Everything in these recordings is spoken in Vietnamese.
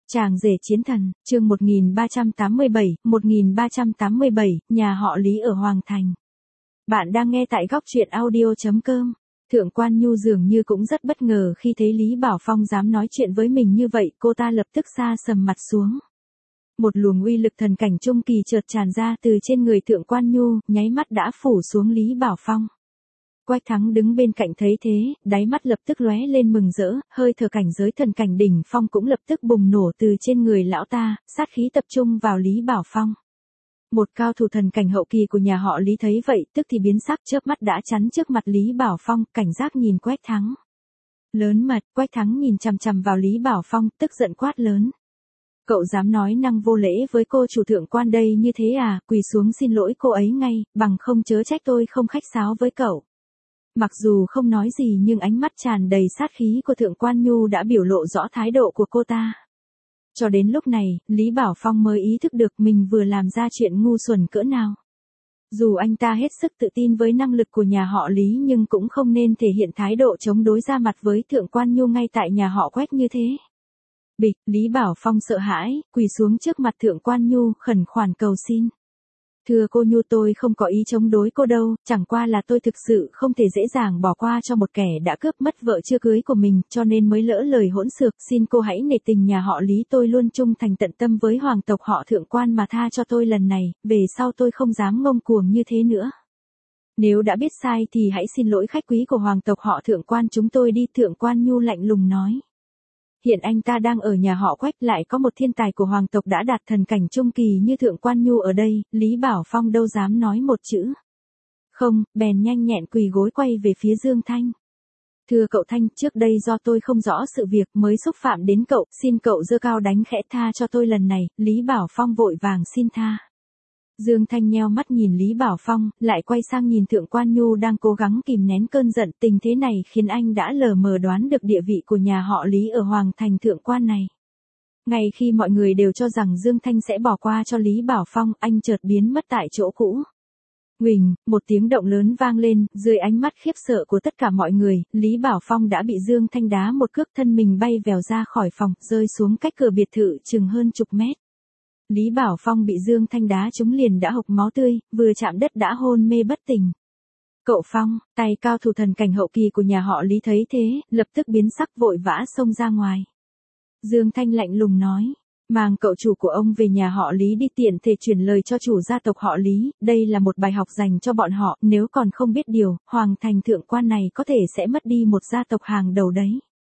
Chàng rể chiến thần, chương 1387, nhà họ Lý ở Hoàng Thành. Bạn đang nghe tại góc truyện audio.com. Thượng quan Nhu dường như cũng rất bất ngờ khi thấy Lý Bảo Phong dám nói chuyện với mình như vậy, cô ta lập tức sa sầm mặt xuống. Một luồng uy lực thần cảnh trung kỳ chợt tràn ra từ trên người thượng quan Nhu, nháy mắt đã phủ xuống Lý Bảo Phong. Quách Thắng đứng bên cạnh thấy thế, đáy mắt lập tức lóe lên mừng rỡ, hơi thở cảnh giới thần cảnh đỉnh phong cũng lập tức bùng nổ từ trên người lão ta, sát khí tập trung vào Lý Bảo Phong. Một cao thủ thần cảnh hậu kỳ của nhà họ Lý thấy vậy, tức thì biến sắc, chớp mắt đã chắn trước mặt Lý Bảo Phong, cảnh giác nhìn Quách Thắng. Lớn mật, Quách Thắng nhìn chằm chằm vào Lý Bảo Phong, tức giận quát lớn. Cậu dám nói năng vô lễ với cô chủ thượng quan đây như thế à, quỳ xuống xin lỗi cô ấy ngay, bằng không chớ trách tôi không khách sáo với cậu. Mặc dù không nói gì nhưng ánh mắt tràn đầy sát khí của thượng quan Nhu đã biểu lộ rõ thái độ của cô ta. Cho đến lúc này, Lý Bảo Phong mới ý thức được mình vừa làm ra chuyện ngu xuẩn cỡ nào. Dù anh ta hết sức tự tin với năng lực của nhà họ Lý nhưng cũng không nên thể hiện thái độ chống đối ra mặt với thượng quan Nhu ngay tại nhà họ Quách như thế. Bịch, Lý Bảo Phong sợ hãi, quỳ xuống trước mặt thượng quan Nhu, khẩn khoản cầu xin. Thưa cô Nhu, tôi không có ý chống đối cô đâu, chẳng qua là tôi thực sự không thể dễ dàng bỏ qua cho một kẻ đã cướp mất vợ chưa cưới của mình, cho nên mới lỡ lời hỗn xược, xin cô hãy nể tình nhà họ Lý, tôi luôn trung thành tận tâm với hoàng tộc họ thượng quan mà tha cho tôi lần này, về sau tôi không dám ngông cuồng như thế nữa. Nếu đã biết sai thì hãy xin lỗi khách quý của hoàng tộc họ thượng quan chúng tôi đi, thượng quan Nhu lạnh lùng nói. Hiện anh ta đang ở nhà họ Quách, lại có một thiên tài của hoàng tộc đã đạt thần cảnh trung kỳ như thượng quan Nhu ở đây, Lý Bảo Phong đâu dám nói một chữ. Không, bèn nhanh nhẹn quỳ gối quay về phía Dương Thanh. Thưa cậu Thanh, trước đây do tôi không rõ sự việc mới xúc phạm đến cậu, xin cậu giơ cao đánh khẽ tha cho tôi lần này, Lý Bảo Phong vội vàng xin tha. Dương Thanh nheo mắt nhìn Lý Bảo Phong, lại quay sang nhìn thượng quan Nhu đang cố gắng kìm nén cơn giận, tình thế này khiến anh đã lờ mờ đoán được địa vị của nhà họ Lý ở Hoàng Thành thượng quan này. Ngay khi mọi người đều cho rằng Dương Thanh sẽ bỏ qua cho Lý Bảo Phong, anh chợt biến mất tại chỗ cũ. Huỳnh, một tiếng động lớn vang lên, dưới ánh mắt khiếp sợ của tất cả mọi người, Lý Bảo Phong đã bị Dương Thanh đá một cước, thân mình bay vèo ra khỏi phòng, rơi xuống cách cửa biệt thự chừng hơn chục mét. Lý Bảo Phong bị Dương Thanh đá trúng liền đã hộc máu tươi, vừa chạm đất đã hôn mê bất tỉnh. Cậu Phong, tay cao thủ thần cảnh hậu kỳ của nhà họ Lý thấy thế, lập tức biến sắc vội vã xông ra ngoài. Dương Thanh lạnh lùng nói, mang cậu chủ của ông về nhà họ Lý đi, tiện thể truyền lời cho chủ gia tộc họ Lý, đây là một bài học dành cho bọn họ, nếu còn không biết điều, Hoàng Thành thượng quan này có thể sẽ mất đi một gia tộc hàng đầu đấy.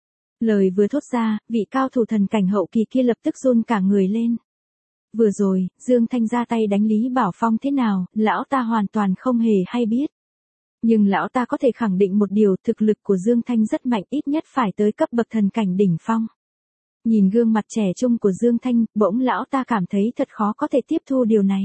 Lời vừa thốt ra, vị cao thủ thần cảnh hậu kỳ kia lập tức run cả người lên. Vừa rồi, Dương Thanh ra tay đánh Lý Bảo Phong thế nào, lão ta hoàn toàn không hề hay biết. Nhưng lão ta có thể khẳng định một điều, thực lực của Dương Thanh rất mạnh, ít nhất phải tới cấp bậc thần cảnh đỉnh phong. Nhìn gương mặt trẻ trung của Dương Thanh, bỗng lão ta cảm thấy thật khó có thể tiếp thu điều này.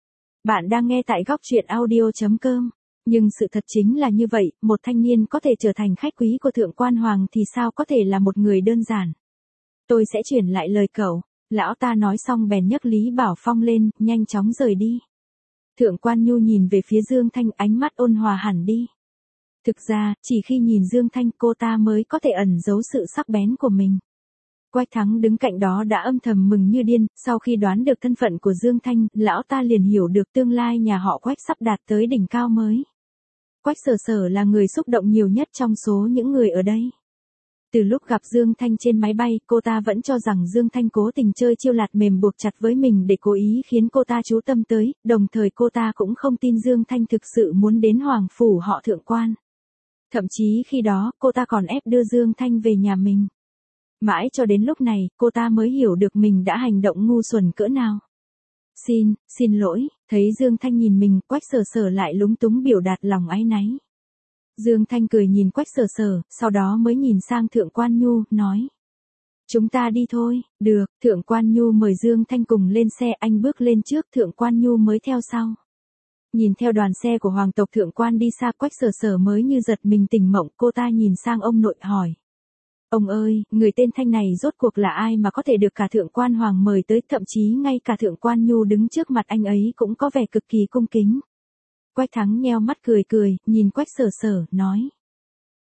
Bạn đang nghe tại góc truyện audio.com. Nhưng sự thật chính là như vậy, một thanh niên có thể trở thành khách quý của thượng quan hoàng thì sao có thể là một người đơn giản. Tôi sẽ chuyển lại lời cậu. Lão ta nói xong bèn nhấc Lý Bảo Phong lên, nhanh chóng rời đi. Thượng quan Nhu nhìn về phía Dương Thanh, ánh mắt ôn hòa hẳn đi. Thực ra, chỉ khi nhìn Dương Thanh cô ta mới có thể ẩn giấu sự sắc bén của mình. Quách Thắng đứng cạnh đó đã âm thầm mừng như điên, sau khi đoán được thân phận của Dương Thanh, lão ta liền hiểu được tương lai nhà họ Quách sắp đạt tới đỉnh cao mới. Quách Sở Sở là người xúc động nhiều nhất trong số những người ở đây. Từ lúc gặp Dương Thanh trên máy bay, cô ta vẫn cho rằng Dương Thanh cố tình chơi chiêu lạt mềm buộc chặt với mình để cố ý khiến cô ta chú tâm tới, đồng thời cô ta cũng không tin Dương Thanh thực sự muốn đến hoàng phủ họ thượng quan. Thậm chí khi đó, cô ta còn ép đưa Dương Thanh về nhà mình. Mãi cho đến lúc này, cô ta mới hiểu được mình đã hành động ngu xuẩn cỡ nào. Xin lỗi, thấy Dương Thanh nhìn mình, Quách Sở Sở lại lúng túng biểu đạt lòng áy náy. Dương Thanh cười nhìn Quách Sở Sở, sau đó mới nhìn sang thượng quan Nhu, nói. Chúng ta đi thôi, được, thượng quan Nhu mời Dương Thanh cùng lên xe, anh bước lên trước, thượng quan Nhu mới theo sau. Nhìn theo đoàn xe của hoàng tộc thượng quan đi xa, Quách Sở Sở mới như giật mình tỉnh mộng, cô ta nhìn sang ông nội hỏi. Ông ơi, người tên Thanh này rốt cuộc là ai mà có thể được cả thượng quan hoàng mời tới, thậm chí ngay cả thượng quan Nhu đứng trước mặt anh ấy cũng có vẻ cực kỳ cung kính. Quách Thắng nheo mắt cười, nhìn Quách Sở Sở, nói.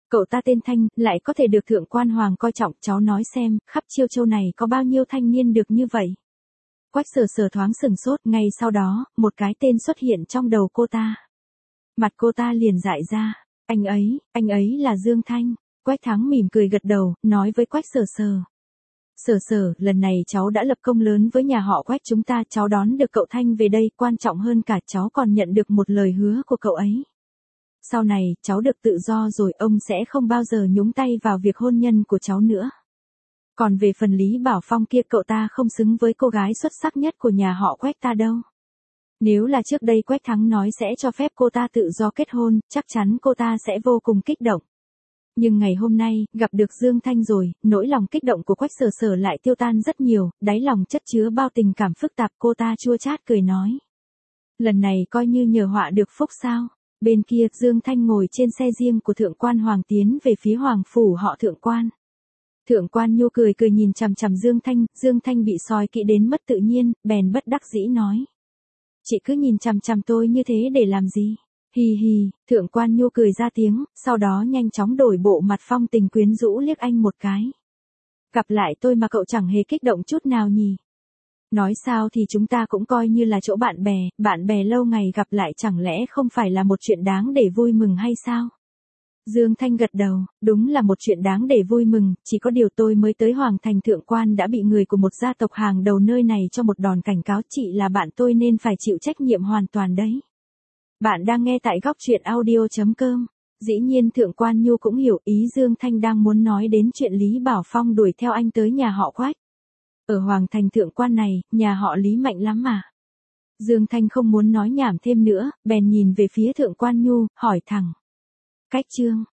Cậu ta tên Thanh, lại có thể được thượng quan hoàng coi trọng, cháu nói xem, khắp Chiêu Châu này có bao nhiêu thanh niên được như vậy. Quách Sở Sở thoáng sừng sốt, ngay sau đó, một cái tên xuất hiện trong đầu cô ta. Mặt cô ta liền dại ra, anh ấy là Dương Thanh. Quách Thắng mỉm cười gật đầu, nói với Quách Sở Sở. Sở Sở, lần này cháu đã lập công lớn với nhà họ Quách chúng ta, cháu đón được cậu Thanh về đây, quan trọng hơn cả cháu còn nhận được một lời hứa của cậu ấy. Sau này, cháu được tự do rồi, ông sẽ không bao giờ nhúng tay vào việc hôn nhân của cháu nữa. Còn về phần Lý Bảo Phong kia, cậu ta không xứng với cô gái xuất sắc nhất của nhà họ Quách ta đâu. Nếu là trước đây Quách Thắng nói sẽ cho phép cô ta tự do kết hôn, chắc chắn cô ta sẽ vô cùng kích động. Nhưng ngày hôm nay, gặp được Dương Thanh rồi, nỗi lòng kích động của Quách Sở Sở lại tiêu tan rất nhiều, đáy lòng chất chứa bao tình cảm phức tạp, cô ta chua chát cười nói. Lần này coi như nhờ họa được phúc sao. Bên kia, Dương Thanh ngồi trên xe riêng của thượng quan Hoàng tiến về phía Hoàng phủ họ thượng quan. Thượng quan Nhu cười cười nhìn chằm chằm Dương Thanh bị soi kỹ đến mất tự nhiên, bèn bất đắc dĩ nói. Chị cứ nhìn chằm chằm tôi như thế để làm gì? Hi hi, thượng quan Nhu cười ra tiếng, sau đó nhanh chóng đổi bộ mặt phong tình quyến rũ liếc anh một cái. Gặp lại tôi mà cậu chẳng hề kích động chút nào nhỉ? Nói sao thì chúng ta cũng coi như là chỗ bạn bè lâu ngày gặp lại chẳng lẽ không phải là một chuyện đáng để vui mừng hay sao? Dương Thanh gật đầu, đúng là một chuyện đáng để vui mừng, chỉ có điều tôi mới tới Hoàng Thành thượng quan đã bị người của một gia tộc hàng đầu nơi này cho một đòn cảnh cáo, chị là bạn tôi nên phải chịu trách nhiệm hoàn toàn đấy. Bạn đang nghe tại góc truyện audio.com. Dĩ nhiên thượng quan Nhu cũng hiểu ý Dương Thanh đang muốn nói đến chuyện Lý Bảo Phong đuổi theo anh tới nhà họ Quách. Ở Hoàng Thành thượng quan này, nhà họ Lý mạnh lắm mà. Dương Thanh không muốn nói nhảm thêm nữa, bèn nhìn về phía thượng quan Nhu, hỏi thẳng. Cách Trương,